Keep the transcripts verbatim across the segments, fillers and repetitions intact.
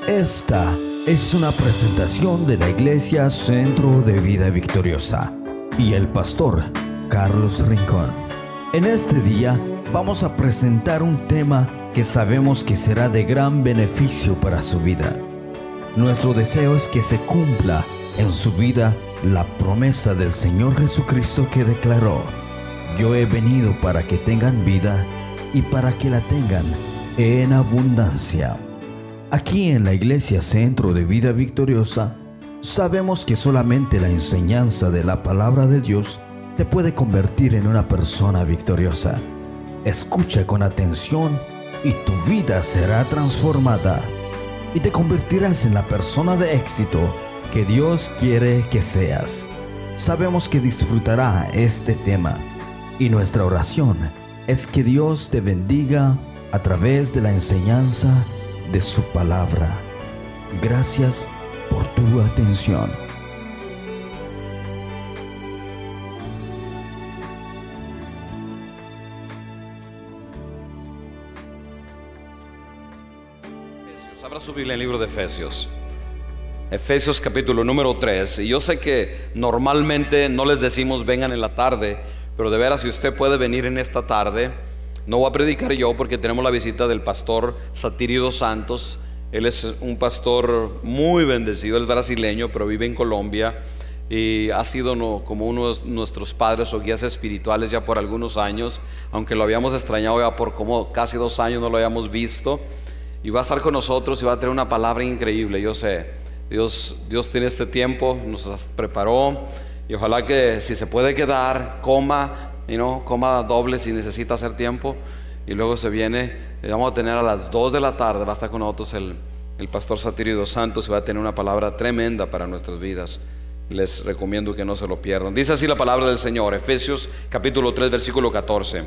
Esta es una presentación de la Iglesia Centro de Vida Victoriosa y el pastor Carlos Rincón. En este día vamos a presentar un tema que sabemos que será de gran beneficio para su vida. Nuestro deseo es que se cumpla en su vida la promesa del Señor Jesucristo que declaró: yo he venido para que tengan vida y para que la tengan en abundancia. Aquí en la Iglesia Centro de Vida Victoriosa sabemos que solamente la enseñanza de la palabra de Dios te puede convertir en una persona victoriosa. Escucha con atención y tu vida será transformada y te convertirás en la persona de éxito que Dios quiere que seas. Sabemos que disfrutará este tema y nuestra oración es que Dios te bendiga a través de la enseñanza de su palabra. Gracias por tu atención. Efesios, abra su Biblia en el libro de Efesios. Efesios capítulo número tres. Y yo sé que normalmente no les decimos vengan en la tarde, pero de veras, si usted puede venir en esta tarde, no voy a predicar yo porque tenemos la visita del pastor Satírido Santos. Él es un pastor muy bendecido, él es brasileño, pero vive en Colombia y ha sido no, como uno de nuestros padres o guías espirituales ya por algunos años, aunque lo habíamos extrañado ya por como casi dos años no lo habíamos visto. Y va a estar con nosotros y va a tener una palabra increíble. Yo sé, Dios, Dios tiene este tiempo, nos preparó y ojalá que si se puede quedar, coma. Y no, coma doble si necesita hacer tiempo. Y luego se viene, vamos a tener a las dos de la tarde, va a estar con nosotros el, el pastor Satírido Santos y va a tener una palabra tremenda para nuestras vidas. Les recomiendo que no se lo pierdan. Dice así la palabra del Señor, Efesios capítulo tres versículo catorce.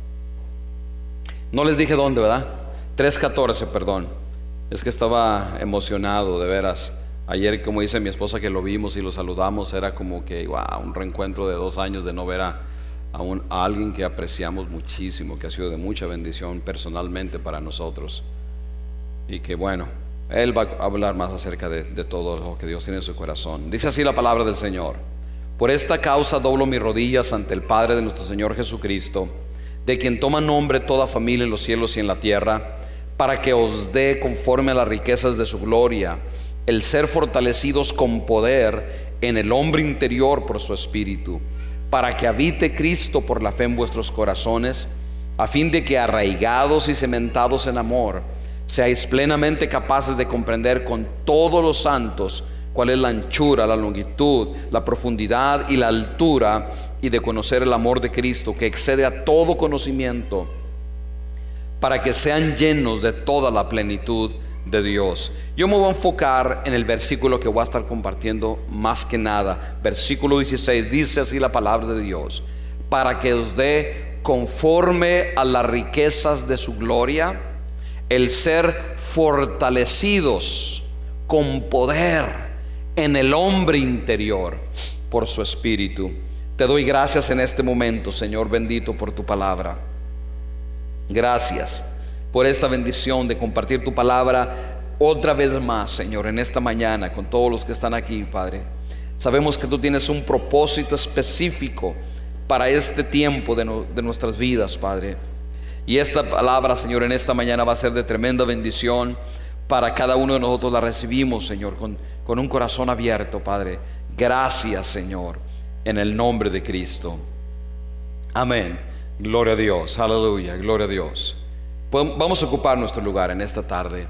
No les dije dónde, ¿verdad? tres catorce, perdón. Es que estaba emocionado, de veras. Ayer, como dice mi esposa, que lo vimos y lo saludamos, era como que wow, un reencuentro de dos años de no ver a A, un, a alguien que apreciamos muchísimo, que ha sido de mucha bendición personalmente para nosotros. Y que bueno, él va a hablar más acerca de, de todo lo que Dios tiene en su corazón. Dice así la palabra del Señor: por esta causa doblo mis rodillas ante el Padre de nuestro Señor Jesucristo, de quien toma nombre toda familia en los cielos y en la tierra, para que os dé conforme a las riquezas de su gloria el ser fortalecidos con poder en el hombre interior por su espíritu, para que habite Cristo por la fe en vuestros corazones, a fin de que arraigados y cementados en amor, seáis plenamente capaces de comprender con todos los santos cuál es la anchura, la longitud, la profundidad y la altura, y de conocer el amor de Cristo que excede a todo conocimiento, para que sean llenos de toda la plenitud de Dios. Yo me voy a enfocar en el versículo que voy a estar compartiendo más que nada. Versículo dieciséis, dice así la palabra de Dios: para que os dé conforme a las riquezas de su gloria el ser fortalecidos con poder en el hombre interior por su espíritu. Te doy gracias en este momento, Señor bendito, por tu palabra. Gracias por esta bendición de compartir tu palabra otra vez más, Señor, en esta mañana con todos los que están aquí, Padre. Sabemos que tú tienes un propósito específico para este tiempo de, no, de nuestras vidas, Padre. Y esta palabra, Señor, en esta mañana va a ser de tremenda bendición para cada uno de nosotros. La recibimos, Señor, con, con un corazón abierto, Padre. Gracias, Señor, en el nombre de Cristo. Amén. Gloria a Dios, aleluya, gloria a Dios. Vamos a ocupar nuestro lugar en esta tarde.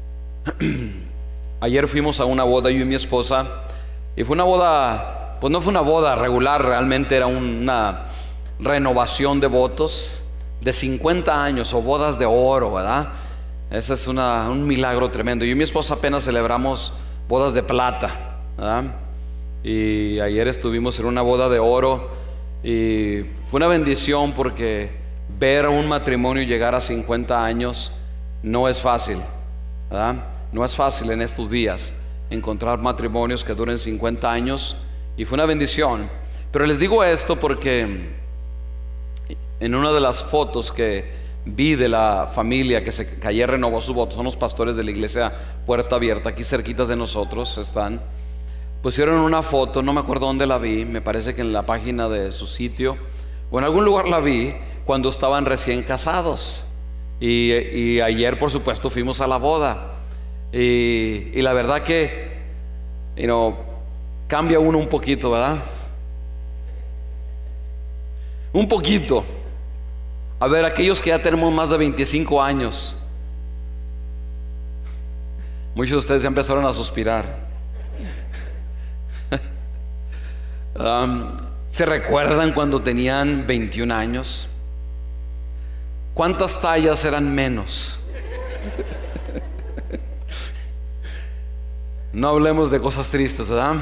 Ayer fuimos a una boda, yo y mi esposa, y fue una boda, pues no fue una boda regular, realmente era una renovación de votos de cincuenta años, o bodas de oro, ¿verdad? Ese es una, un milagro tremendo. Yo y mi esposa apenas celebramos bodas de plata, ¿verdad? Y ayer estuvimos en una boda de oro y fue una bendición, porque ver a un matrimonio llegar a cincuenta años no es fácil, ¿verdad? No es fácil en estos días encontrar matrimonios que duren cincuenta años, y fue una bendición. Pero les digo esto porque en una de las fotos que vi de la familia que, se, que ayer renovó su voto. Son los pastores de la iglesia Puerta Abierta, aquí cerquitas de nosotros están. Pusieron una foto, no me acuerdo dónde la vi, me parece que en la página de su sitio o en algún lugar la vi, cuando estaban recién casados. Y, y ayer, por supuesto, fuimos a la boda. Y, y la verdad que, you know, cambia uno un poquito, ¿verdad? Un poquito. A ver, aquellos que ya tenemos más de veinticinco años, muchos de ustedes ya empezaron a suspirar. um, ¿Se recuerdan cuando tenían veintiún años? ¿Cuántas tallas eran menos? No hablemos de cosas tristes, ¿verdad?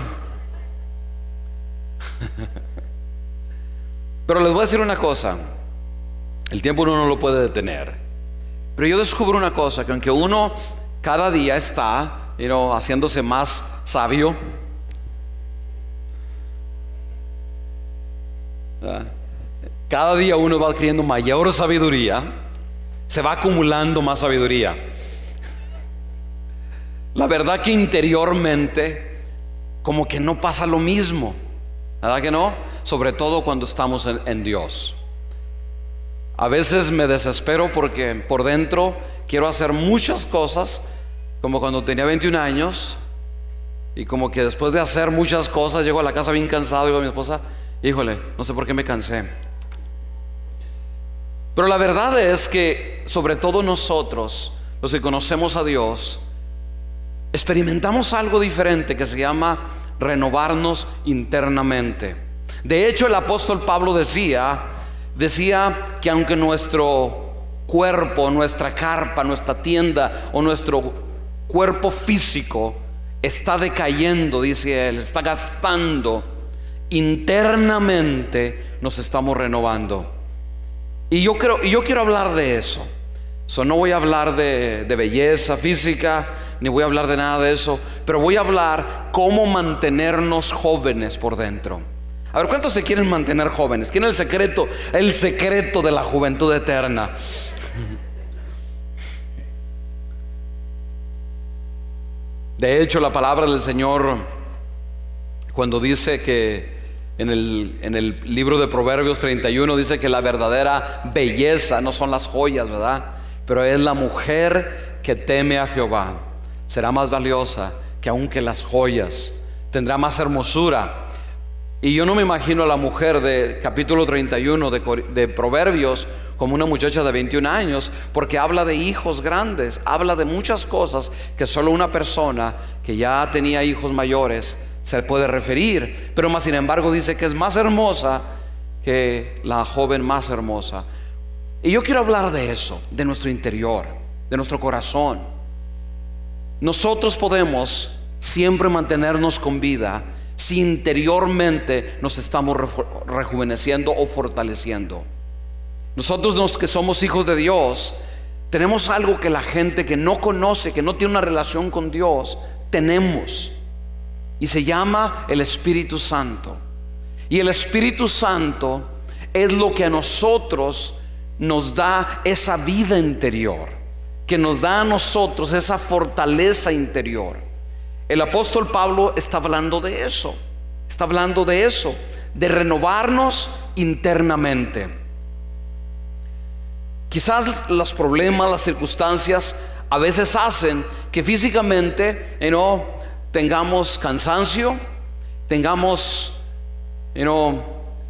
Pero les voy a decir una cosa. El tiempo uno no lo puede detener. Pero yo descubro una cosa, que aunque uno cada día está, you know, haciéndose más sabio, ¿verdad? Cada día uno va adquiriendo mayor sabiduría, se va acumulando más sabiduría. La verdad que interiormente como que no pasa lo mismo, ¿verdad que no? Sobre todo cuando estamos en, en Dios. A veces me desespero porque por dentro quiero hacer muchas cosas, como cuando tenía veintiún años, y como que después de hacer muchas cosas llego a la casa bien cansado y digo a mi esposa: híjole, no sé por qué me cansé. Pero la verdad es que sobre todo nosotros, los que conocemos a Dios, experimentamos algo diferente que se llama renovarnos internamente. De hecho, el apóstol Pablo decía Decía que aunque nuestro cuerpo, nuestra carpa, nuestra tienda o nuestro cuerpo físico está decayendo, dice él, está gastando, internamente nos estamos renovando. Y yo, creo, y yo quiero hablar de eso. So, no voy a hablar de, de belleza física, ni voy a hablar de nada de eso, pero voy a hablar cómo mantenernos jóvenes por dentro. A ver, ¿cuántos se quieren mantener jóvenes? ¿Quién es el secreto? El secreto de la juventud eterna. De hecho, la palabra del Señor, cuando dice que en el, en el libro de Proverbios treinta y uno, dice que la verdadera belleza no son las joyas, ¿verdad? Pero es la mujer que teme a Jehová. Será más valiosa que aun que las joyas. Tendrá más hermosura. Y yo no me imagino a la mujer de capítulo treinta y uno de, de Proverbios como una muchacha de veintiún años, porque habla de hijos grandes, habla de muchas cosas que solo una persona que ya tenía hijos mayores se puede referir. Pero más sin embargo dice que es más hermosa que la joven más hermosa. Y yo quiero hablar de eso, de nuestro interior, de nuestro corazón. Nosotros podemos siempre mantenernos con vida si interiormente nos estamos rejuveneciendo o fortaleciendo. Nosotros los que somos hijos de Dios tenemos algo que la gente que no conoce, que no tiene una relación con Dios, tenemos, y se llama el Espíritu Santo. Y el Espíritu Santo es lo que a nosotros nos da esa vida interior, que nos da a nosotros esa fortaleza interior. El apóstol Pablo está hablando de eso, está hablando de eso, de renovarnos internamente. Quizás los problemas, las circunstancias a veces hacen que físicamente, you know, tengamos cansancio, tengamos, you know,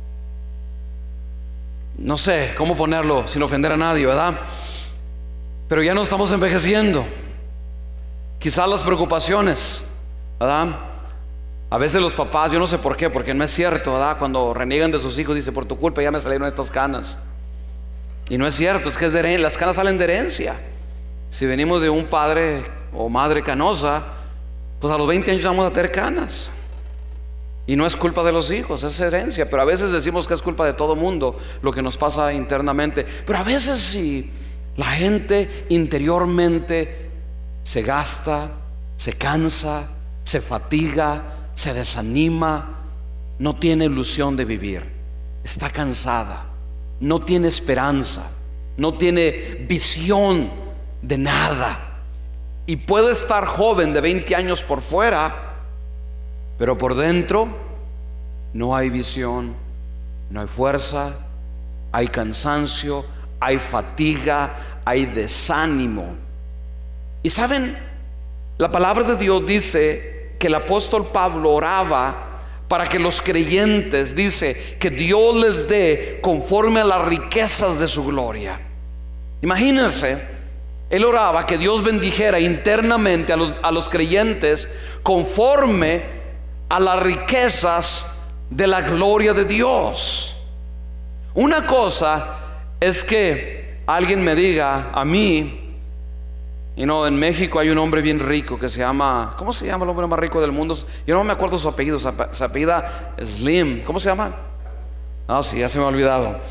no sé cómo ponerlo sin ofender a nadie, ¿verdad? Pero ya no estamos envejeciendo. Quizás las preocupaciones, ¿verdad? A veces los papás, yo no sé por qué, porque no es cierto, ¿verdad? Cuando reniegan de sus hijos, dice: por tu culpa ya me salieron estas canas. Y no es cierto, es que es de herencia, las canas salen de herencia. Si venimos de un padre o madre canosa, pues a los veinte años vamos a tener canas. Y no es culpa de los hijos, es herencia. Pero a veces decimos que es culpa de todo mundo lo que nos pasa internamente. Pero a veces sí, la gente interiormente se gasta, se cansa, se fatiga, se desanima, no tiene ilusión de vivir, está cansada, no tiene esperanza, no tiene visión de nada. Y puede estar joven de veinte años por fuera, pero por dentro no hay visión, no hay fuerza, hay cansancio, hay fatiga, hay desánimo. Y saben, la palabra de Dios dice que el apóstol Pablo oraba para que los creyentes, dice, que Dios les dé conforme a las riquezas de su gloria. Imagínense, él oraba que Dios bendijera internamente a los, a los creyentes conforme a las riquezas de la gloria de Dios. Una cosa es que alguien me diga a mí, y no, en México hay un hombre bien rico que se llama, ¿cómo se llama el hombre más rico del mundo? Yo no me acuerdo su apellido, su apellida Slim, ¿cómo se llama? Ah, sí, ya se me ha olvidado.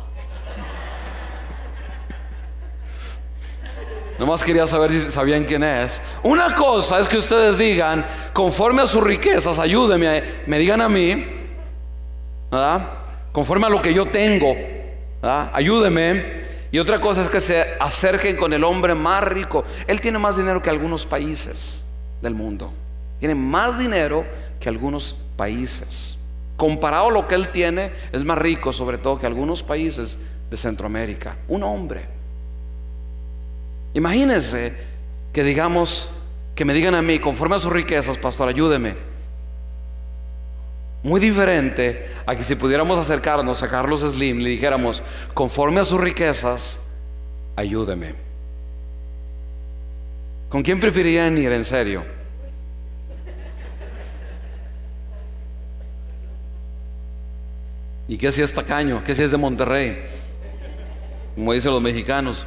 Nomás quería saber si sabían quién es. Una cosa es que ustedes digan, conforme a sus riquezas, ayúdenme, me digan a mí, ¿verdad? Conforme a lo que yo tengo, ¿verdad? Ayúdenme. Y otra cosa es que se acerquen con el hombre más rico. Él tiene más dinero que algunos países del mundo. Tiene más dinero que algunos países. Comparado a lo que él tiene, es más rico, sobre todo, que algunos países de Centroamérica. Un hombre. Imagínense que digamos, que me digan a mí, conforme a sus riquezas, pastor, ayúdeme. Muy diferente a que si pudiéramos acercarnos a Carlos Slim, le dijéramos, conforme a sus riquezas, ayúdeme. ¿Con quién preferirían ir, en serio? ¿Y qué si es tacaño? ¿Qué si es de Monterrey? Como dicen los mexicanos.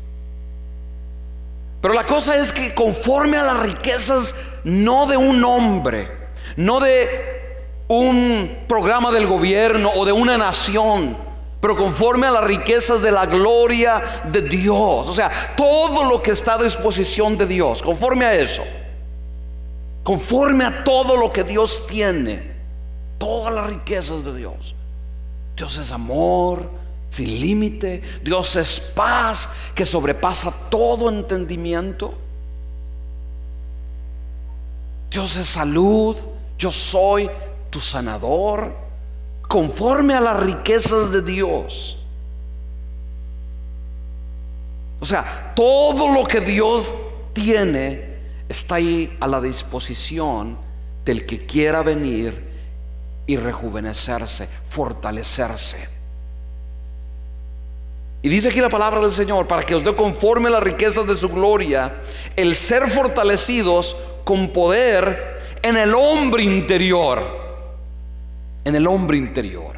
Pero la cosa es que conforme a las riquezas, no de un hombre, no de un programa del gobierno o de una nación, pero conforme a las riquezas de la gloria de Dios. O sea, todo lo que está a disposición de Dios, conforme a eso, conforme a todo lo que Dios tiene, todas las riquezas de Dios. Dios es amor sin límite. Dios es paz que sobrepasa todo entendimiento. Dios es salud. Yo soy tu sanador, conforme a las riquezas de Dios. O sea, todo lo que Dios tiene está ahí a la disposición del que quiera venir y rejuvenecerse, fortalecerse. Y dice aquí la palabra del Señor, para que os dé conforme a las riquezas de su gloria, el ser fortalecidos con poder en el hombre interior. En el hombre interior.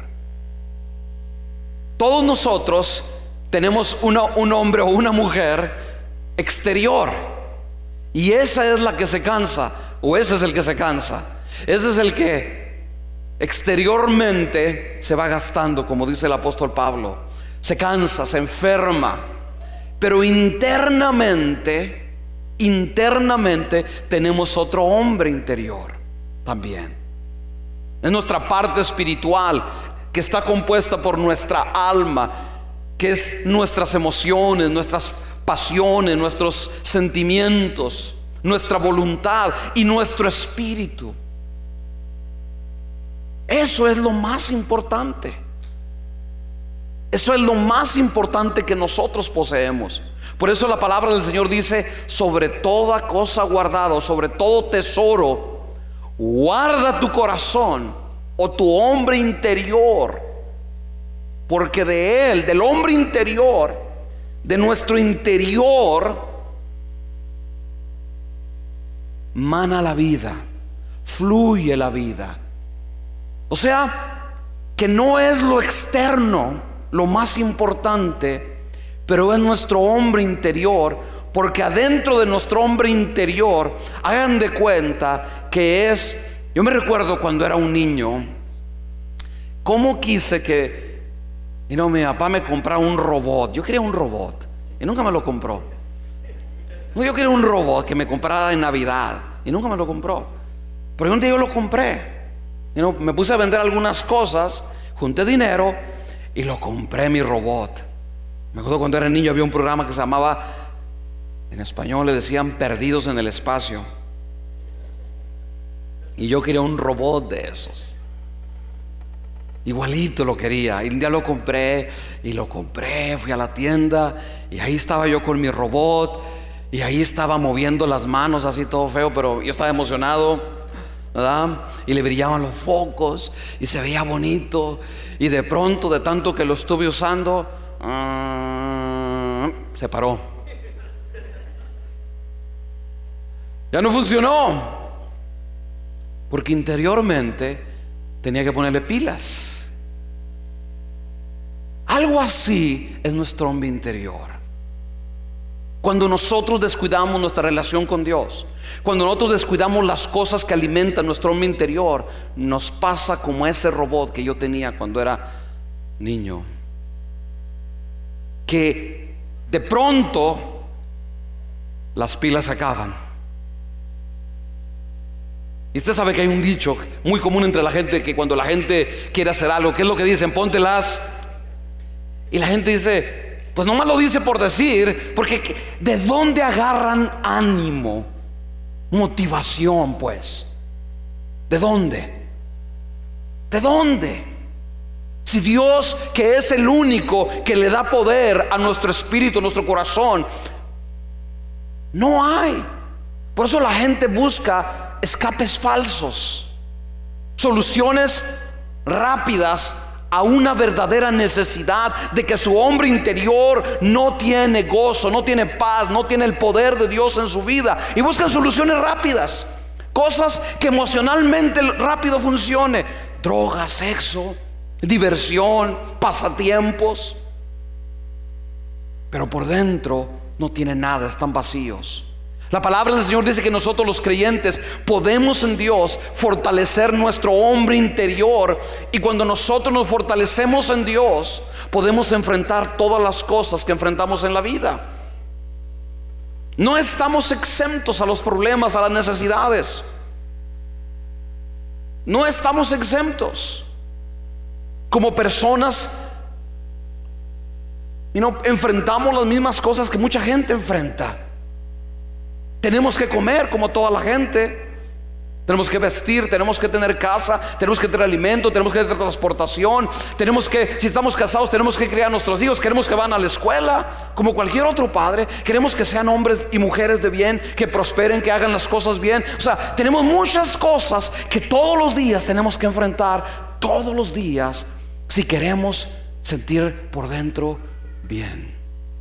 Todos nosotros tenemos una, un hombre o una mujer exterior, y esa es la que se cansa, o ese es el que se cansa. Ese es el que exteriormente se va gastando, como dice el apóstol Pablo. Se cansa, se enferma, pero internamente, internamente tenemos otro hombre interior también. Es nuestra parte espiritual, que está compuesta por nuestra alma, que es nuestras emociones, nuestras pasiones, nuestros sentimientos, nuestra voluntad y nuestro espíritu. Eso es lo más importante. Eso es lo más importante que nosotros poseemos. Por eso la palabra del Señor dice, sobre toda cosa guardada, o sobre todo tesoro, guarda tu corazón o tu hombre interior, porque de él, del hombre interior, de nuestro interior, mana la vida, fluye la vida. O sea, que no es lo externo lo más importante, pero es nuestro hombre interior, porque adentro de nuestro hombre interior, hagan de cuenta que es, yo me recuerdo cuando era un niño, cómo quise que, y no, mi papá me comprara un robot. Yo quería un robot y nunca me lo compró. No, yo quería un robot que me comprara en Navidad y nunca me lo compró. Pero un día yo lo compré. Y no, me puse a vender algunas cosas, junté dinero y lo compré, mi robot. Me acuerdo cuando era niño había un programa que se llamaba, en español le decían Perdidos en el Espacio, y yo quería un robot de esos. Igualito lo quería. Y un día lo compré y lo compré, fui a la tienda y ahí estaba yo con mi robot y ahí estaba moviendo las manos así todo feo, pero yo estaba emocionado, ¿verdad? Y le brillaban los focos y se veía bonito. Y de pronto, de tanto que lo estuve usando, uh, se paró. Ya no funcionó, porque interiormente tenía que ponerle pilas. Algo así es nuestro hombre interior. Cuando nosotros descuidamos nuestra relación con Dios, cuando nosotros descuidamos las cosas que alimentan nuestro hombre interior, nos pasa como ese robot que yo tenía cuando era niño, que de pronto las pilas se acaban. Y usted sabe que hay un dicho muy común entre la gente, que cuando la gente quiere hacer algo, ¿qué es lo que dicen? Póntelas. Y la gente dice, pues nomás lo dice por decir, porque ¿de dónde agarran ánimo, motivación pues? ¿De dónde? ¿De dónde? Si Dios, que es el único que le da poder a nuestro espíritu, a nuestro corazón, no hay. Por eso la gente busca escapes falsos, soluciones rápidas a una verdadera necesidad de que su hombre interior no tiene gozo, no tiene paz, no tiene el poder de Dios en su vida, y buscan soluciones rápidas, cosas que emocionalmente rápido funcione: droga, sexo, diversión, pasatiempos. Pero por dentro no tienen nada, están vacíos. La palabra del Señor dice que nosotros los creyentes podemos en Dios fortalecer nuestro hombre interior, y cuando nosotros nos fortalecemos en Dios podemos enfrentar todas las cosas que enfrentamos en la vida. No estamos exentos a los problemas, a las necesidades. No estamos exentos. Como personas, y no enfrentamos las mismas cosas que mucha gente enfrenta. Tenemos que comer como toda la gente, tenemos que vestir, tenemos que tener casa, tenemos que tener alimento, tenemos que tener transportación, tenemos que, si estamos casados, tenemos que criar a nuestros hijos, queremos que van a la escuela como cualquier otro padre, queremos que sean hombres y mujeres de bien, que prosperen, que hagan las cosas bien. O sea, tenemos muchas cosas que todos los días tenemos que enfrentar, todos los días, si queremos sentir por dentro bien.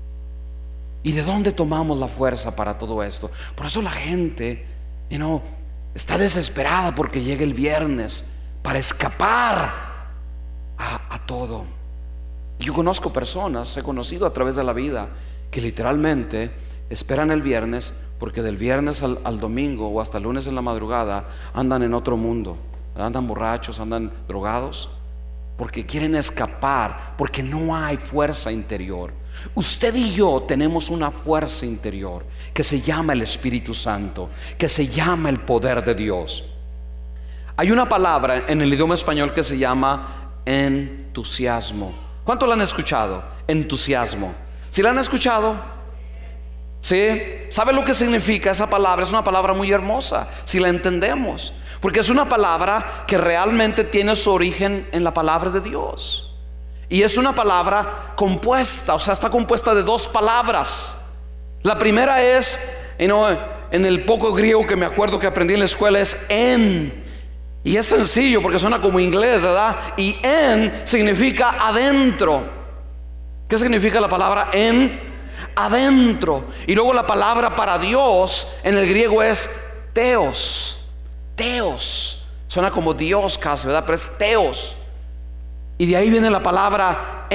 ¿Y de dónde tomamos la fuerza para todo esto? Por eso la gente, you know, está desesperada porque llega el viernes para escapar a, a todo. Yo conozco personas, he conocido a través de la vida, que literalmente esperan el viernes, porque del viernes al, al domingo o hasta el lunes en la madrugada andan en otro mundo, andan borrachos, andan drogados, porque quieren escapar, porque no hay fuerza interior. Usted y yo tenemos una fuerza interior que se llama el Espíritu Santo, que se llama el poder de Dios. Hay una palabra en el idioma español que se llama entusiasmo. ¿Cuánto la han escuchado? Entusiasmo. ¿Sí la han escuchado? ¿Sí? ¿Sabe lo que significa esa palabra? Es una palabra muy hermosa si la entendemos, porque es una palabra que realmente tiene su origen en la palabra de Dios. Y es una palabra compuesta, o sea, está compuesta de dos palabras. La primera es, you know, en el poco griego que me acuerdo que aprendí en la escuela, es en. Y es sencillo porque suena como inglés, ¿verdad? Y en significa adentro. ¿Qué significa la palabra en? Adentro. Y luego la palabra para Dios en el griego es Theos. Theos. Suena como Dios casi, ¿verdad? Pero es Theos. Y de ahí viene la palabra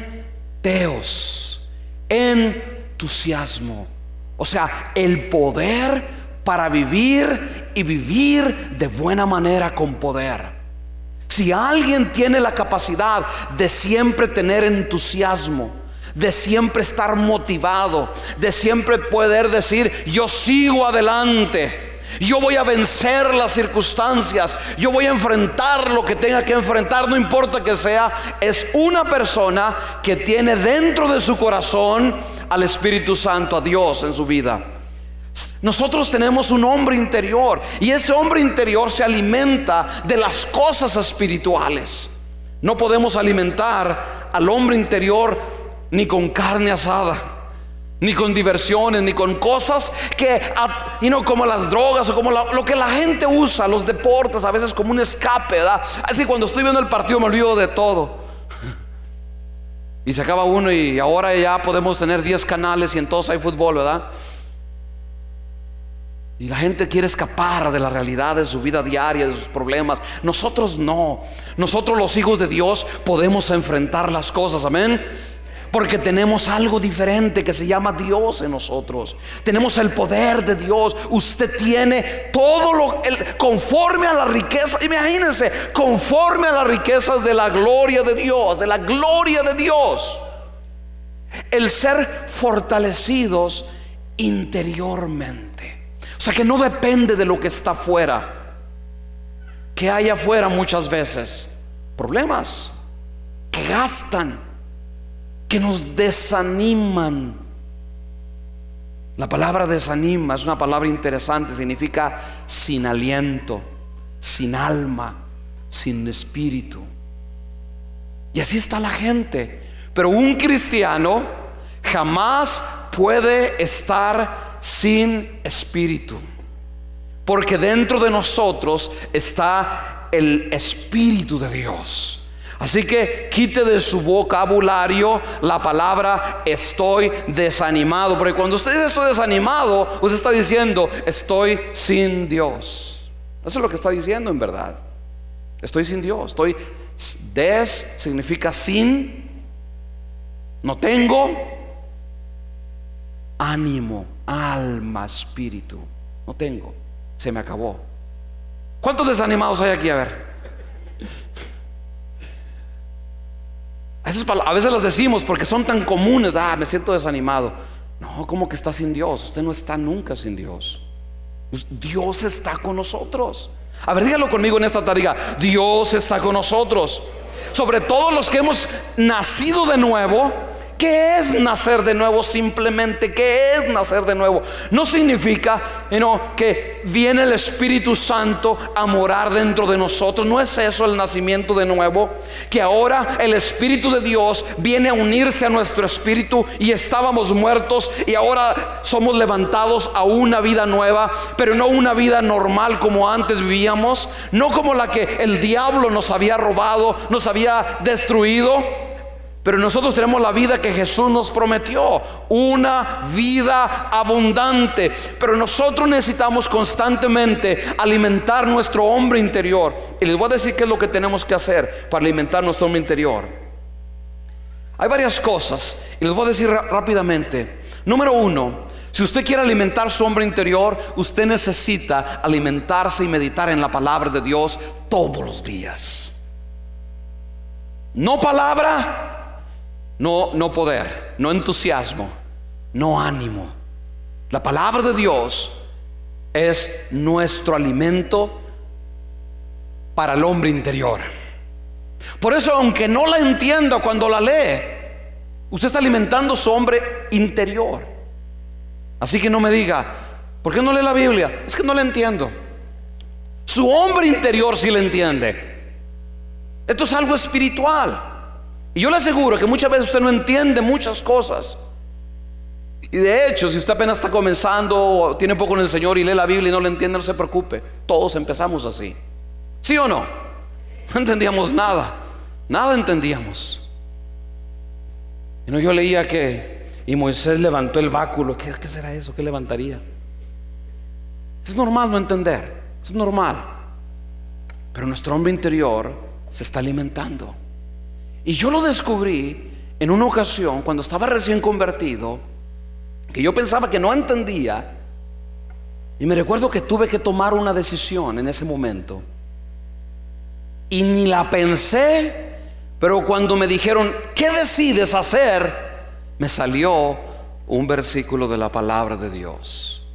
enteos, entusiasmo. O sea, el poder para vivir y vivir de buena manera con poder. Si alguien tiene la capacidad de siempre tener entusiasmo, de siempre estar motivado, de siempre poder decir: yo sigo adelante, Yo voy a vencer las circunstancias. Yo voy a enfrentar lo que tenga que enfrentar, no importa que sea. Es una persona que tiene dentro de su corazón al Espíritu Santo, a Dios en su vida. Nosotros tenemos un hombre interior, y ese hombre interior se alimenta de las cosas espirituales. No podemos alimentar al hombre interior ni con carne asada, ni con diversiones, ni con cosas que, you know, como las drogas o como la, lo que la gente usa, los deportes, a veces como un escape, ¿verdad? Así, cuando estoy viendo el partido me olvido de todo y se acaba uno, y ahora ya podemos tener diez canales y entonces hay fútbol, ¿verdad? Y la gente quiere escapar de la realidad de su vida diaria, de sus problemas. Nosotros no. Nosotros, los hijos de Dios, podemos enfrentar las cosas, amén, porque tenemos algo diferente que se llama Dios en nosotros. Tenemos el poder de Dios. Usted tiene todo lo el, conforme a la riqueza. Imagínense, conforme a las riquezas de la gloria de Dios, de la gloria de Dios. El ser fortalecidos interiormente. O sea, que no depende de lo que está afuera. Que hay afuera muchas veces problemas que gastan, que nos desaniman. La palabra desanima es una palabra interesante. Significa sin aliento, sin alma, sin espíritu. Y así está la gente. Pero un cristiano jamás puede estar sin espíritu, porque dentro de nosotros está el Espíritu de Dios. Así que quite de su vocabulario la palabra estoy desanimado, porque cuando usted dice estoy desanimado, usted está diciendo estoy sin Dios. Eso es lo que está diciendo en verdad. Estoy sin Dios. Estoy des significa sin, no tengo ánimo, alma, espíritu. No tengo, se me acabó. ¿Cuántos desanimados hay aquí? A ver. A veces las decimos porque son tan comunes. Ah, me siento desanimado. No, ¿cómo que está sin Dios? Usted no está nunca sin Dios. Dios está con nosotros. A ver, dígalo conmigo en esta tarde. Diga, Dios está con nosotros. Sobre todo los que hemos nacido de nuevo. ¿Qué es nacer de nuevo? Simplemente, ¿qué es nacer de nuevo? No significa, you know, que viene el Espíritu Santo a morar dentro de nosotros. No es eso el nacimiento de nuevo. Que ahora el Espíritu de Dios viene a unirse a nuestro espíritu, y estábamos muertos y ahora somos levantados a una vida nueva, pero no una vida normal como antes vivíamos, no como la que el diablo nos había robado, nos había destruido. Pero nosotros tenemos la vida que Jesús nos prometió, una vida abundante. Pero nosotros necesitamos constantemente alimentar nuestro hombre interior. Y les voy a decir qué es lo que tenemos que hacer para alimentar nuestro hombre interior. Hay varias cosas y les voy a decir rápidamente. Número uno, si usted quiere alimentar su hombre interior, usted necesita alimentarse y meditar en la palabra de Dios todos los días. No palabra, No, no poder, no entusiasmo, no ánimo. La palabra de Dios es nuestro alimento para el hombre interior. Por eso, aunque no la entienda cuando la lee, usted está alimentando su hombre interior. Así que no me diga, ¿por qué no lee la Biblia? Es que no la entiendo. Su hombre interior sí la entiende. Esto es algo espiritual. Y yo le aseguro que muchas veces usted no entiende muchas cosas. Y de hecho, si usted apenas está comenzando o tiene poco en el Señor y lee la Biblia y no la entiende, no se preocupe. Todos empezamos así. ¿Sí o no? No entendíamos nada. Nada entendíamos. Y no, yo leía que y Moisés levantó el báculo. ¿Qué, qué será eso? ¿Qué levantaría? Es normal no entender. Es normal. Pero nuestro hombre interior se está alimentando. Y yo lo descubrí en una ocasión cuando estaba recién convertido, que yo pensaba que no entendía. Y me recuerdo que tuve que tomar una decisión en ese momento. Y ni la pensé, pero cuando me dijeron, ¿qué decides hacer?, me salió un versículo de la palabra de Dios.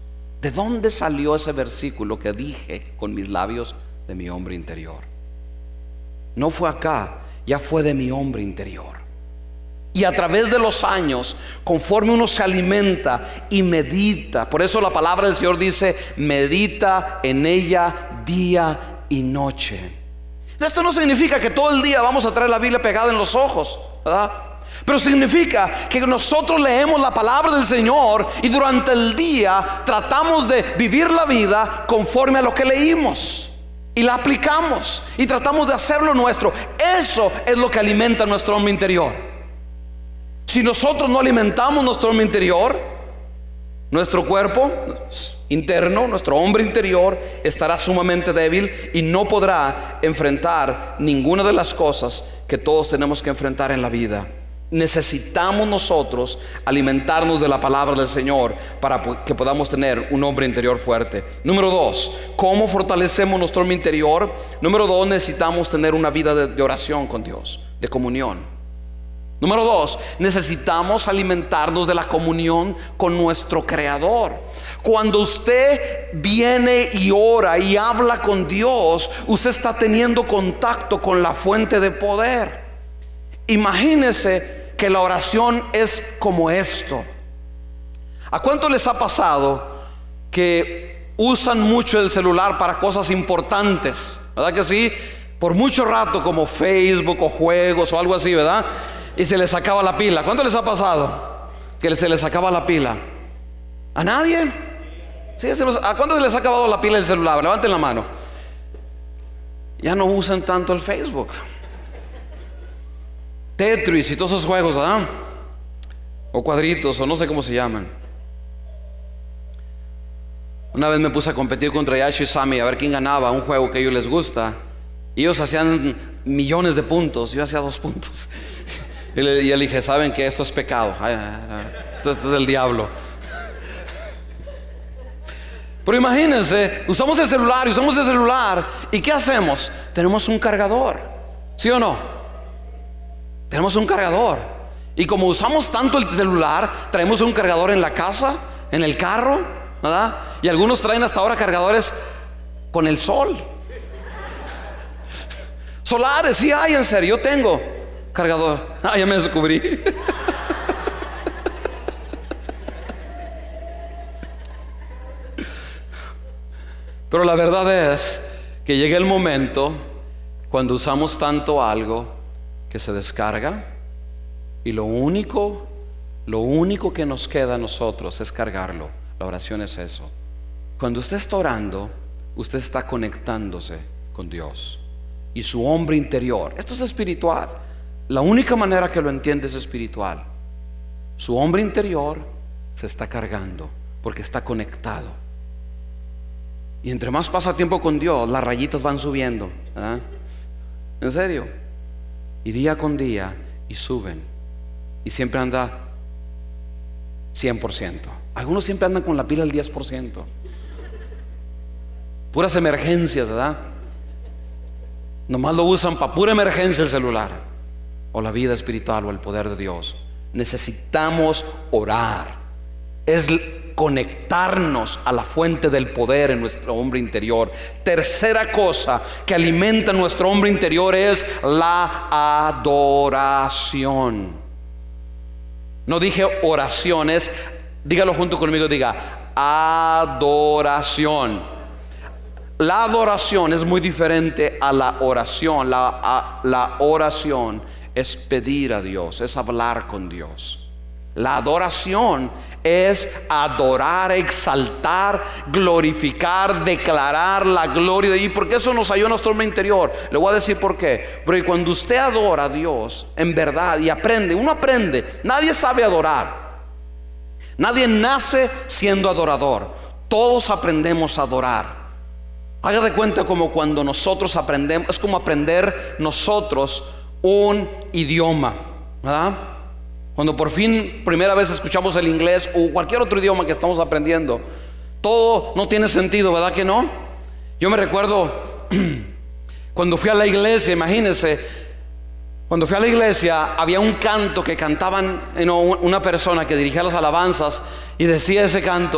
¿de dónde salió ese versículo que dije con mis labios? De mi hombre interior. No fue acá, ya fue de mi hombre interior. Y a través de los años, conforme uno se alimenta y medita, por eso la palabra del Señor dice: medita en ella día y noche. Esto no significa que todo el día vamos a traer la Biblia pegada en los ojos, ¿verdad? Pero significa que nosotros leemos la palabra del Señor y durante el día tratamos de vivir la vida conforme a lo que leímos y la aplicamos y tratamos de hacerlo nuestro. Eso es lo que alimenta nuestro hombre interior. Si nosotros no alimentamos nuestro hombre interior, nuestro cuerpo interno, nuestro hombre interior, estará sumamente débil y no podrá enfrentar ninguna de las cosas que todos tenemos que enfrentar en la vida. Necesitamos nosotros alimentarnos de la palabra del Señor para que podamos tener un hombre interior fuerte. Número dos, ¿cómo fortalecemos nuestro hombre interior? Número dos, necesitamos tener una vida de, de oración con Dios, de comunión. Número dos, necesitamos alimentarnos de la comunión con nuestro Creador. Cuando usted viene y ora y habla con Dios, usted está teniendo contacto con la fuente de poder. Imagínese que la oración es como esto. ¿A cuánto les ha pasado que usan mucho el celular para cosas importantes? ¿Verdad que sí? Por mucho rato, como Facebook o juegos o algo así, ¿verdad? Y se les acaba la pila. ¿Cuánto les ha pasado que se les acaba la pila? ¿A nadie? ¿Sí? ¿A cuánto se les ha acabado la pila del celular? Levanten la mano. Ya no usan tanto el Facebook, Tetris y todos esos juegos, ¿verdad? O cuadritos, o no sé cómo se llaman. Una vez me puse a competir contra Yashi y Sammy a ver quién ganaba un juego que a ellos les gusta. Y ellos hacían millones de puntos, yo hacía dos puntos. Y le, y le dije: ¿saben que esto es pecado? Ay, ay, ay, esto es del diablo. Pero imagínense, usamos el celular, usamos el celular, ¿y qué hacemos? Tenemos un cargador, ¿sí o no? Tenemos un cargador. Y como usamos tanto el celular, traemos un cargador en la casa, en el carro, ¿verdad? Y algunos traen hasta ahora cargadores con el sol. Solares, sí hay, en serio, yo tengo cargador. Ah, ya me descubrí. Pero la verdad es que llega el momento cuando usamos tanto algo que se descarga y lo único, lo único que nos queda a nosotros es cargarlo. La oración es eso. Cuando usted está orando, usted está conectándose con Dios y su hombre interior. Esto es espiritual. La única manera que lo entiende es espiritual. Su hombre interior se está cargando porque está conectado. Y entre más pasa tiempo con Dios, las rayitas van subiendo, ¿eh? En serio. Y día con día, y suben. Y siempre anda cien por ciento. Algunos siempre andan con la pila al diez por ciento. Puras emergencias, ¿verdad? Nomás lo usan para pura emergencia el celular, o la vida espiritual, o el poder de Dios. Necesitamos orar. Es conectarnos a la fuente del poder en nuestro hombre interior. Tercera cosa que alimenta nuestro hombre interior es la adoración. No dije oraciones, dígalo junto conmigo, diga adoración. La adoración es muy diferente a la oración. La, a, la oración es pedir a Dios, es hablar con Dios. La adoración es adorar, exaltar, glorificar, declarar la gloria de Dios. ¿Y por qué eso nos ayuda a nuestro hombre interior? Le voy a decir por qué. Porque cuando usted adora a Dios en verdad y aprende, uno aprende. Nadie sabe adorar. Nadie nace siendo adorador. Todos aprendemos a adorar. Haga de cuenta como cuando nosotros aprendemos, es como aprender nosotros un idioma, ¿verdad? Cuando por fin primera vez escuchamos el inglés o cualquier otro idioma que estamos aprendiendo, todo no tiene sentido, ¿verdad que no? Yo me recuerdo cuando fui a la iglesia, imagínense, cuando fui a la iglesia había un canto que cantaban, you know, una persona que dirigía las alabanzas y decía ese canto: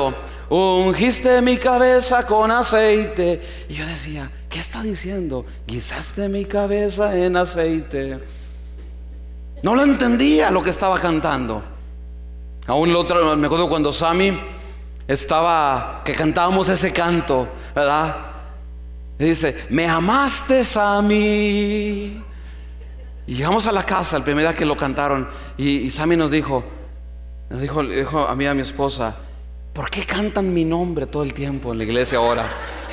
ungiste mi cabeza con aceite. Y yo decía, ¿qué está diciendo? Guisaste mi cabeza en aceite. No lo entendía lo que estaba cantando. Aún lo otro, me acuerdo cuando Sammy estaba, que cantábamos ese canto, ¿verdad? Y dice, me amaste, Sammy. Y llegamos a la casa el primer día que lo cantaron, y, y Sammy nos dijo, nos dijo, dijo a mí y a mi esposa, ¿por qué cantan mi nombre todo el tiempo en la iglesia ahora?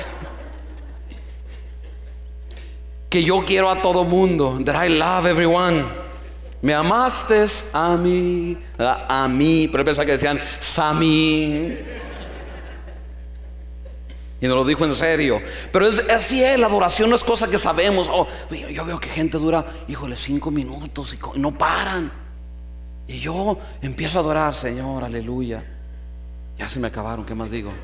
Que yo quiero a todo mundo, that I love everyone. Me amaste a mí, a mí, pero pensaba que decían Sammy. Y nos lo dijo en serio. Pero es, así es, la adoración no es cosa que sabemos. Oh, yo veo que gente dura, híjole, cinco minutos y no paran. Y yo empiezo a adorar, Señor, aleluya. Ya se me acabaron, ¿qué más digo?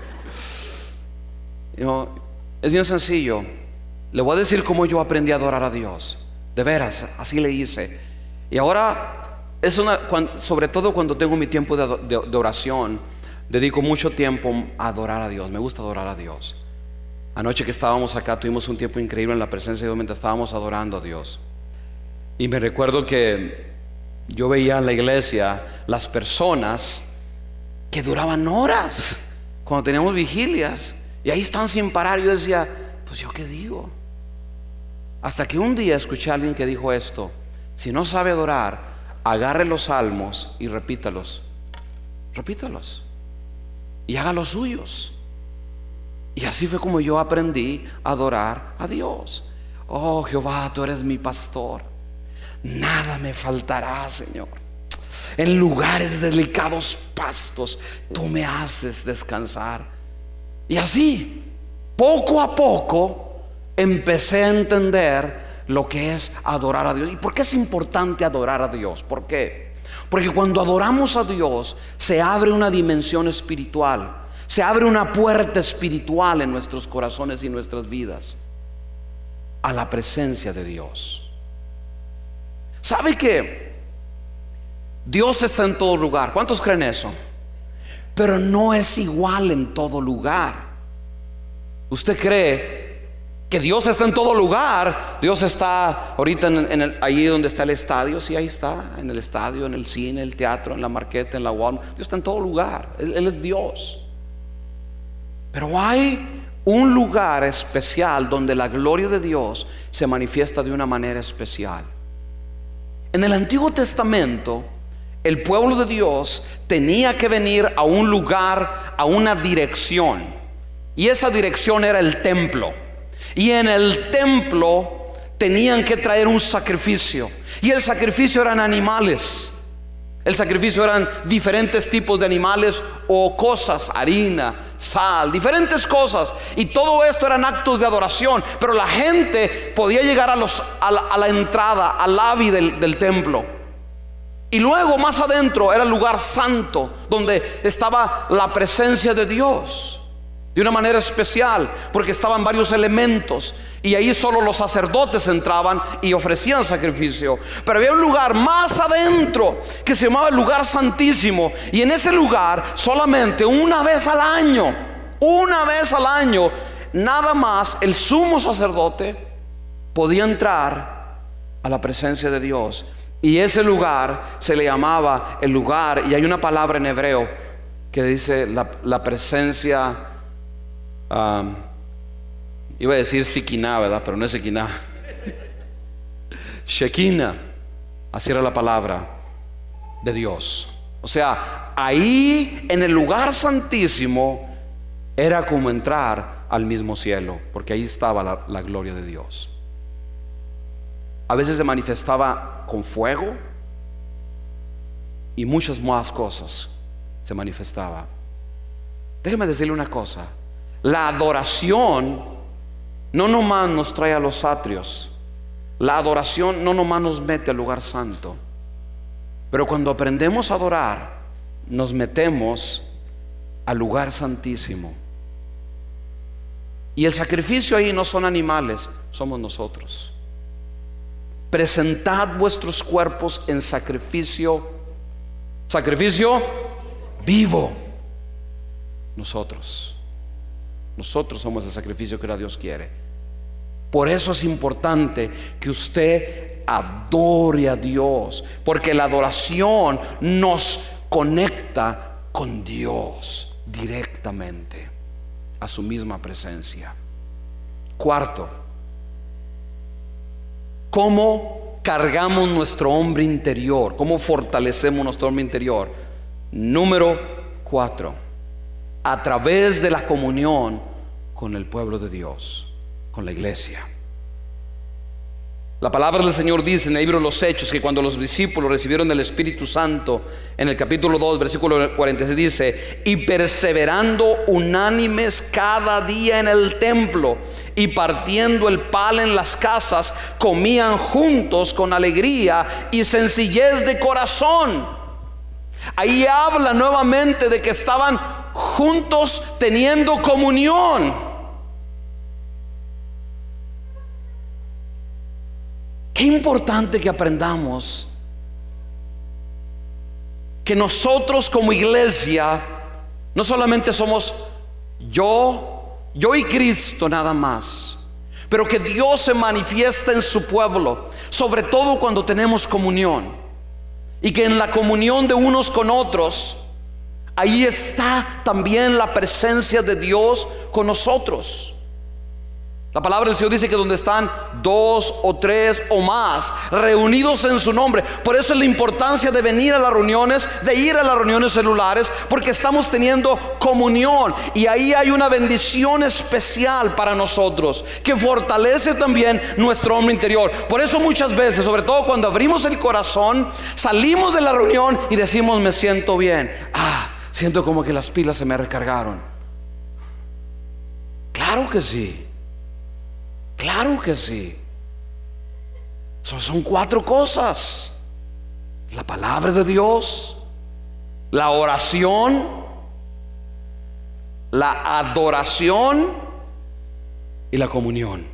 You know, es bien sencillo. Le voy a decir cómo yo aprendí a adorar a Dios. De veras, así le hice. Y ahora, es una, cuando, sobre todo cuando tengo mi tiempo de, de, de oración, dedico mucho tiempo a adorar a Dios. Me gusta adorar a Dios. Anoche que estábamos acá, tuvimos un tiempo increíble en la presencia de Dios mientras estábamos adorando a Dios. Y me recuerdo que yo veía en la iglesia las personas que duraban horas cuando teníamos vigilias, y ahí están sin parar. Yo decía, pues yo qué digo. Hasta que un día escuché a alguien que dijo esto: si no sabe adorar, agarre los salmos y repítalos. Repítalos y haga los suyos. Y así fue como yo aprendí a adorar a Dios. Oh Jehová, tú eres mi pastor, nada me faltará, Señor. En lugares de delicados pastos tú me haces descansar. Y así, poco a poco, empecé a entender lo que es adorar a Dios. ¿Y por qué es importante adorar a Dios? ¿Por qué? Porque cuando adoramos a Dios, se abre una dimensión espiritual, se abre una puerta espiritual en nuestros corazones y nuestras vidas a la presencia de Dios. ¿Sabe qué? Dios está en todo lugar. ¿Cuántos creen eso? Pero no es igual en todo lugar. ¿Usted cree que Dios está en todo lugar? Dios está ahorita en, en el, allí donde está el estadio. Sí, ahí está, en el estadio, en el cine, el teatro, en la marqueta, en la Walmart. Dios está en todo lugar. Él, Él es Dios. Pero hay un lugar especial donde la gloria de Dios se manifiesta de una manera especial. En el Antiguo Testamento, el pueblo de Dios tenía que venir a un lugar, a una dirección, y esa dirección era el templo. Y en el templo tenían que traer un sacrificio, y el sacrificio eran animales. El sacrificio eran diferentes tipos de animales o cosas, harina, sal, diferentes cosas. Y todo esto eran actos de adoración. Pero la gente podía llegar a, los, a, la, a la entrada, al lobby del, del templo. Y luego más adentro era el lugar santo, donde estaba la presencia de Dios de una manera especial, porque estaban varios elementos, y ahí solo los sacerdotes entraban y ofrecían sacrificio. Pero había un lugar más adentro que se llamaba el lugar santísimo, y en ese lugar solamente una vez al año, una vez al año, nada más el sumo sacerdote podía entrar a la presencia de Dios. Y ese lugar se le llamaba el lugar, y hay una palabra en hebreo que dice la, la presencia, um, iba a decir Siquiná, ¿verdad? Pero no es Siquiná. Shekinah, así era la palabra de Dios. O sea, ahí en el lugar santísimo era como entrar al mismo cielo, porque ahí estaba la, la gloria de Dios. A veces se manifestaba con fuego y muchas más cosas se manifestaba. Déjeme decirle una cosa: la adoración no nomás nos trae a los atrios, la adoración no nomás nos mete al lugar santo, pero cuando aprendemos a adorar, nos metemos al lugar santísimo. Y el sacrificio ahí no son animales, somos nosotros. Presentad vuestros cuerpos en sacrificio, sacrificio vivo. Nosotros. Nosotros somos el sacrificio que ahora Dios quiere. Por eso es importante que usted adore a Dios, porque la adoración nos conecta con Dios directamente, a su misma presencia. Cuarto, ¿cómo cargamos nuestro hombre interior? ¿Cómo fortalecemos nuestro hombre interior? Número cuatro, a través de la comunión con el pueblo de Dios, con la iglesia. La palabra del Señor dice en el libro de los Hechos que cuando los discípulos recibieron el Espíritu Santo, en el capítulo dos, versículo cuarenta y seis dice: y perseverando unánimes cada día en el templo y partiendo el pan en las casas, comían juntos con alegría y sencillez de corazón. Ahí habla nuevamente de que estaban juntos teniendo comunión. Qué importante que aprendamos que nosotros como iglesia no solamente somos yo, yo y Cristo nada más, pero que Dios se manifiesta en su pueblo, sobre todo cuando tenemos comunión, y que en la comunión de unos con otros, ahí está también la presencia de Dios con nosotros. La palabra del Señor dice que donde están dos o tres o más reunidos en su nombre. Por eso es la importancia de venir a las reuniones, de ir a las reuniones celulares, porque estamos teniendo comunión. Y ahí hay una bendición especial para nosotros, que fortalece también nuestro hombre interior. Por eso muchas veces, sobre todo cuando abrimos el corazón, salimos de la reunión y decimos: me siento bien. Ah, siento como que las pilas se me recargaron. Claro que sí. Claro que sí. Son, son cuatro cosas: la palabra de Dios, la oración, la adoración y la comunión.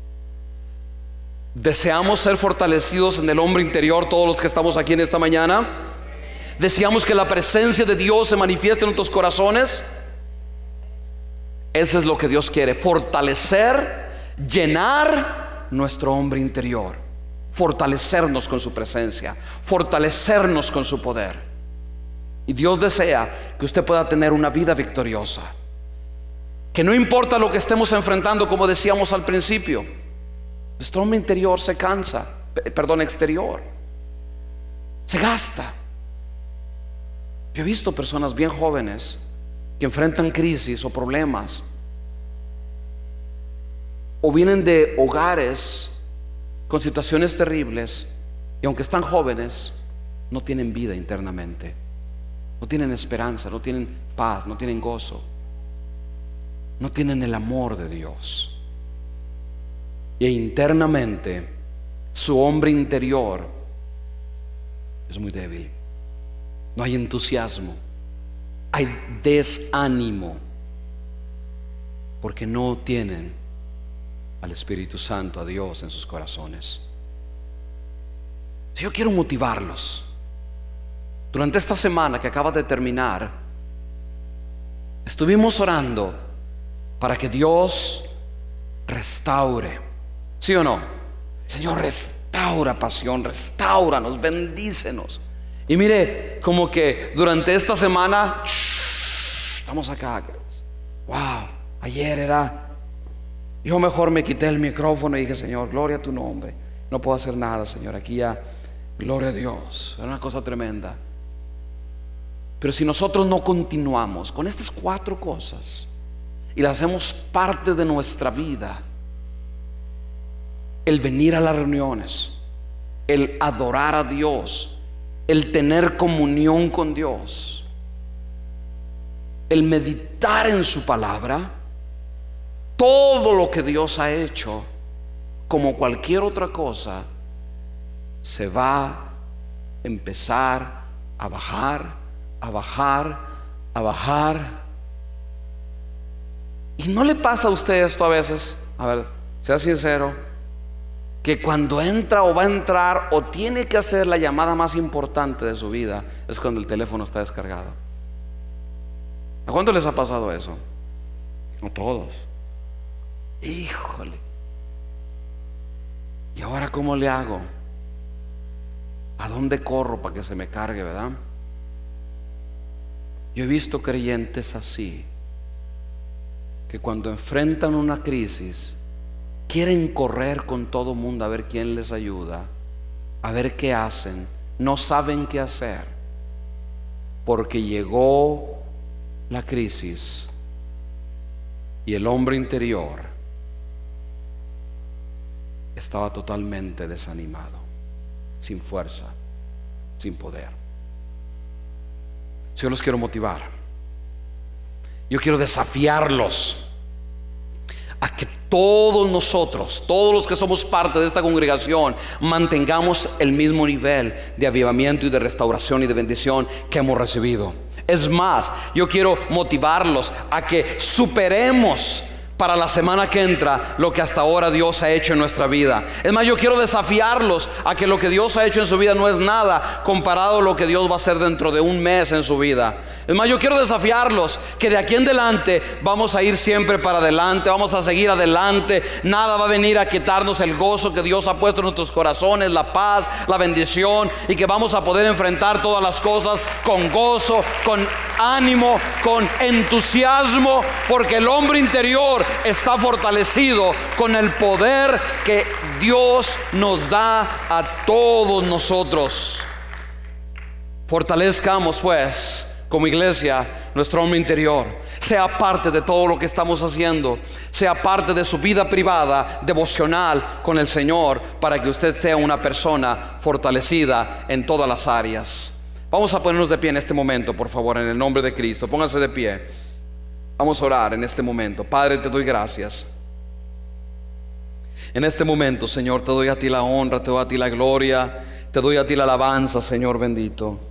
¿Deseamos ser fortalecidos en el hombre interior todos los que estamos aquí en esta mañana? ¿Deseamos que la presencia de Dios se manifieste en nuestros corazones? Eso es lo que Dios quiere: fortalecer, llenar nuestro hombre interior, fortalecernos con su presencia, fortalecernos con su poder. Y Dios desea que usted pueda tener una vida victoriosa, que no importa lo que estemos enfrentando, como decíamos al principio, nuestro hombre interior se cansa, perdón, exterior se gasta. Yo he visto personas bien jóvenes que enfrentan crisis o problemas, o vienen de hogares con situaciones terribles, y aunque están jóvenes, no tienen vida internamente, no tienen esperanza, no tienen paz, no tienen gozo, no tienen el amor de Dios. Y internamente su hombre interior es muy débil. No hay entusiasmo, hay desánimo, porque no tienen al Espíritu Santo, a Dios en sus corazones. Si yo quiero motivarlos, durante esta semana que acaba de terminar, estuvimos orando para que Dios restaure. ¿Sí o no? Señor, restaura Pasión, restauranos, bendícenos. Y mire, como que durante esta semana, shh, estamos acá. Wow, ayer era, yo mejor me quité el micrófono y dije: Señor, gloria a tu nombre. No puedo hacer nada, Señor, aquí ya, gloria a Dios. Era una cosa tremenda. Pero si nosotros no continuamos con estas cuatro cosas y las hacemos parte de nuestra vida, el venir a las reuniones, el adorar a Dios, el tener comunión con Dios, el meditar en su palabra, todo lo que Dios ha hecho, como cualquier otra cosa, se va a empezar a bajar, a bajar, a bajar. ¿Y no le pasa a usted esto a veces? A ver, sea sincero, que cuando entra o va a entrar o tiene que hacer la llamada más importante de su vida, es cuando el teléfono está descargado. ¿A cuántos les ha pasado eso? A todos. Híjole. ¿Y ahora cómo le hago? ¿A dónde corro para que se me cargue, verdad? Yo he visto creyentes así, que cuando enfrentan una crisis quieren correr con todo mundo a ver quién les ayuda, a ver qué hacen. No saben qué hacer porque llegó la crisis y el hombre interior estaba totalmente desanimado, sin fuerza, sin poder. Yo los quiero motivar. Yo quiero desafiarlos a que todos nosotros, todos los que somos parte de esta congregación, mantengamos el mismo nivel de avivamiento y de restauración y de bendición que hemos recibido. Es más, yo quiero motivarlos a que superemos para la semana que entra lo que hasta ahora Dios ha hecho en nuestra vida. Es más, yo quiero desafiarlos a que lo que Dios ha hecho en su vida no es nada comparado a lo que Dios va a hacer dentro de un mes en su vida. Es más, yo quiero desafiarlos que de aquí en adelante vamos a ir siempre para adelante, vamos a seguir adelante. Nada va a venir a quitarnos el gozo que Dios ha puesto en nuestros corazones, la paz, la bendición, y que vamos a poder enfrentar todas las cosas con gozo, con ánimo, con entusiasmo, porque el hombre interior está fortalecido con el poder que Dios nos da a todos nosotros. Fortalezcamos pues como iglesia nuestro hombre interior. Sea parte de todo lo que estamos haciendo, sea parte de su vida privada, devocional con el Señor, para que usted sea una persona fortalecida en todas las áreas. Vamos a ponernos de pie en este momento, por favor, en el nombre de Cristo. Pónganse de pie. Vamos a orar en este momento. Padre, te doy gracias. En este momento, Señor, te doy a ti la honra, te doy a ti la gloria, te doy a ti la alabanza, Señor bendito.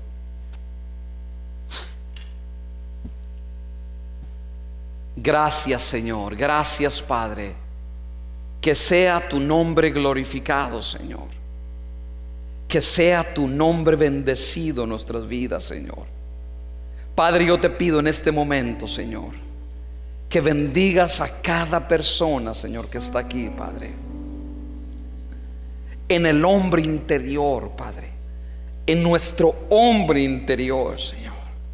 Gracias, Señor, gracias, Padre. Que sea tu nombre glorificado, Señor. Que sea tu nombre bendecido en nuestras vidas, Señor. Padre, yo te pido en este momento, Señor, que bendigas a cada persona, Señor, que está aquí, Padre. En el hombre interior, Padre. En nuestro hombre interior, Señor.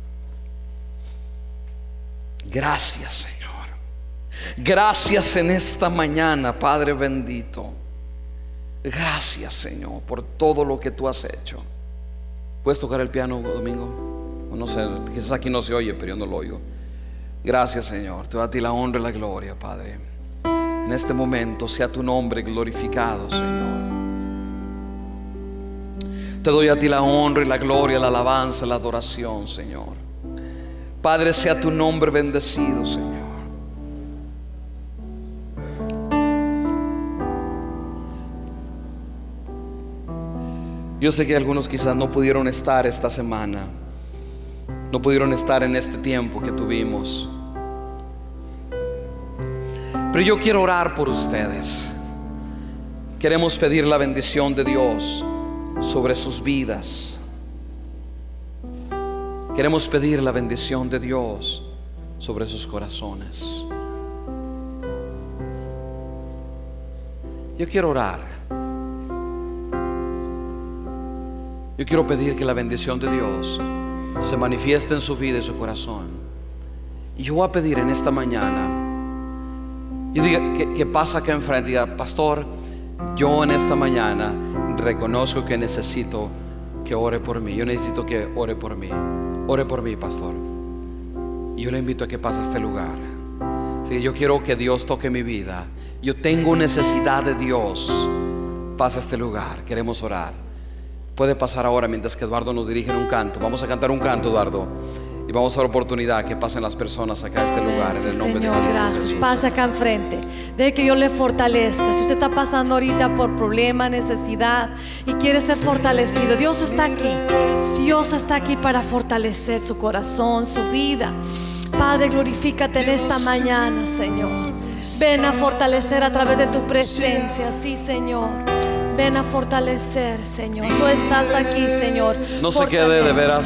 Gracias, Señor. Gracias en esta mañana, Padre bendito. Gracias, Señor, por todo lo que tú has hecho. ¿Puedes tocar el piano, Domingo? O no sé, quizás aquí no se oye, pero yo no lo oigo. Gracias, Señor. Te doy a ti la honra y la gloria, Padre. En este momento sea tu nombre glorificado, Señor. Te doy a ti la honra y la gloria, la alabanza, la adoración, Señor. Padre, sea tu nombre bendecido, Señor. Yo sé que algunos quizás no pudieron estar esta semana, no pudieron estar en este tiempo que tuvimos, pero yo quiero orar por ustedes. Queremos pedir la bendición de Dios sobre sus vidas. Queremos pedir la bendición de Dios sobre sus corazones. Yo quiero orar. Yo quiero pedir que la bendición de Dios se manifieste en su vida y su corazón. Y yo voy a pedir en esta mañana, yo diga que, que pasa acá enfrente, diga: pastor, yo en esta mañana reconozco que necesito que ore por mí. Yo necesito que ore por mí. Ore por mí, pastor. Y yo le invito a que pase a este lugar. Sí, yo quiero que Dios toque mi vida. Yo tengo necesidad de Dios. Pasa a este lugar. Queremos orar. Puede pasar ahora mientras que Eduardo nos dirige en un canto. Vamos a cantar un canto, Eduardo, y vamos a dar oportunidad que pasen las personas acá a este lugar, sí, en el nombre Señor, de Jesús. gracias. Pasa acá enfrente. Deje que Dios le fortalezca. Si usted está pasando ahorita por problema, necesidad y quiere ser fortalecido, Dios está aquí. Dios está aquí para fortalecer su corazón, su vida. Padre, glorifícate en esta mañana, Señor. Ven a fortalecer a través de tu presencia. Sí, Señor. Ven a fortalecer, Señor. Tú estás aquí, Señor. No se quede de veras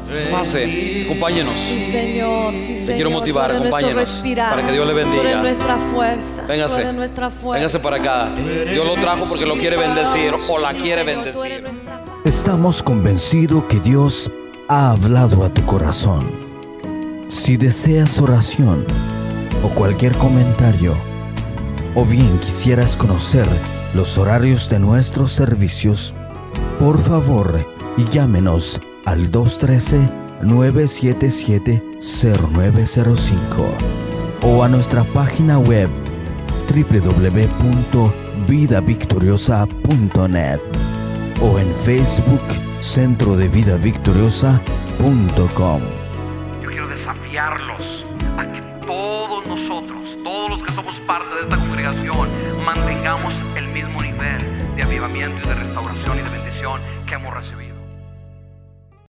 Pase, acompáñenos. Sí, Señor, sí, Señor. Te quiero motivar, Tú eres nuestro acompáñenos, respirar. para que Dios le bendiga. Tú eres nuestra fuerza. Véngase. Tú eres nuestra fuerza. Véngase para acá. Dios lo trajo porque lo quiere bendecir o la Sí, quiere Señor, tú eres bendecir. nuestra paz. Estamos convencidos que Dios ha hablado a tu corazón. Si deseas oración o cualquier comentario, o bien quisieras conocer los horarios de nuestros servicios, por favor, llámenos al dos uno tres, nueve siete siete, cero nueve cero cinco o a nuestra página web doble u doble u doble u punto vida victoriosa punto net o en Facebook Centro de Vida Victoriosa punto com. Yo quiero desafiarlos a que todos nosotros, todos los que somos parte de esta congregación, mantengamos el mismo nivel de avivamiento y de restauración y de bendición que hemos recibido.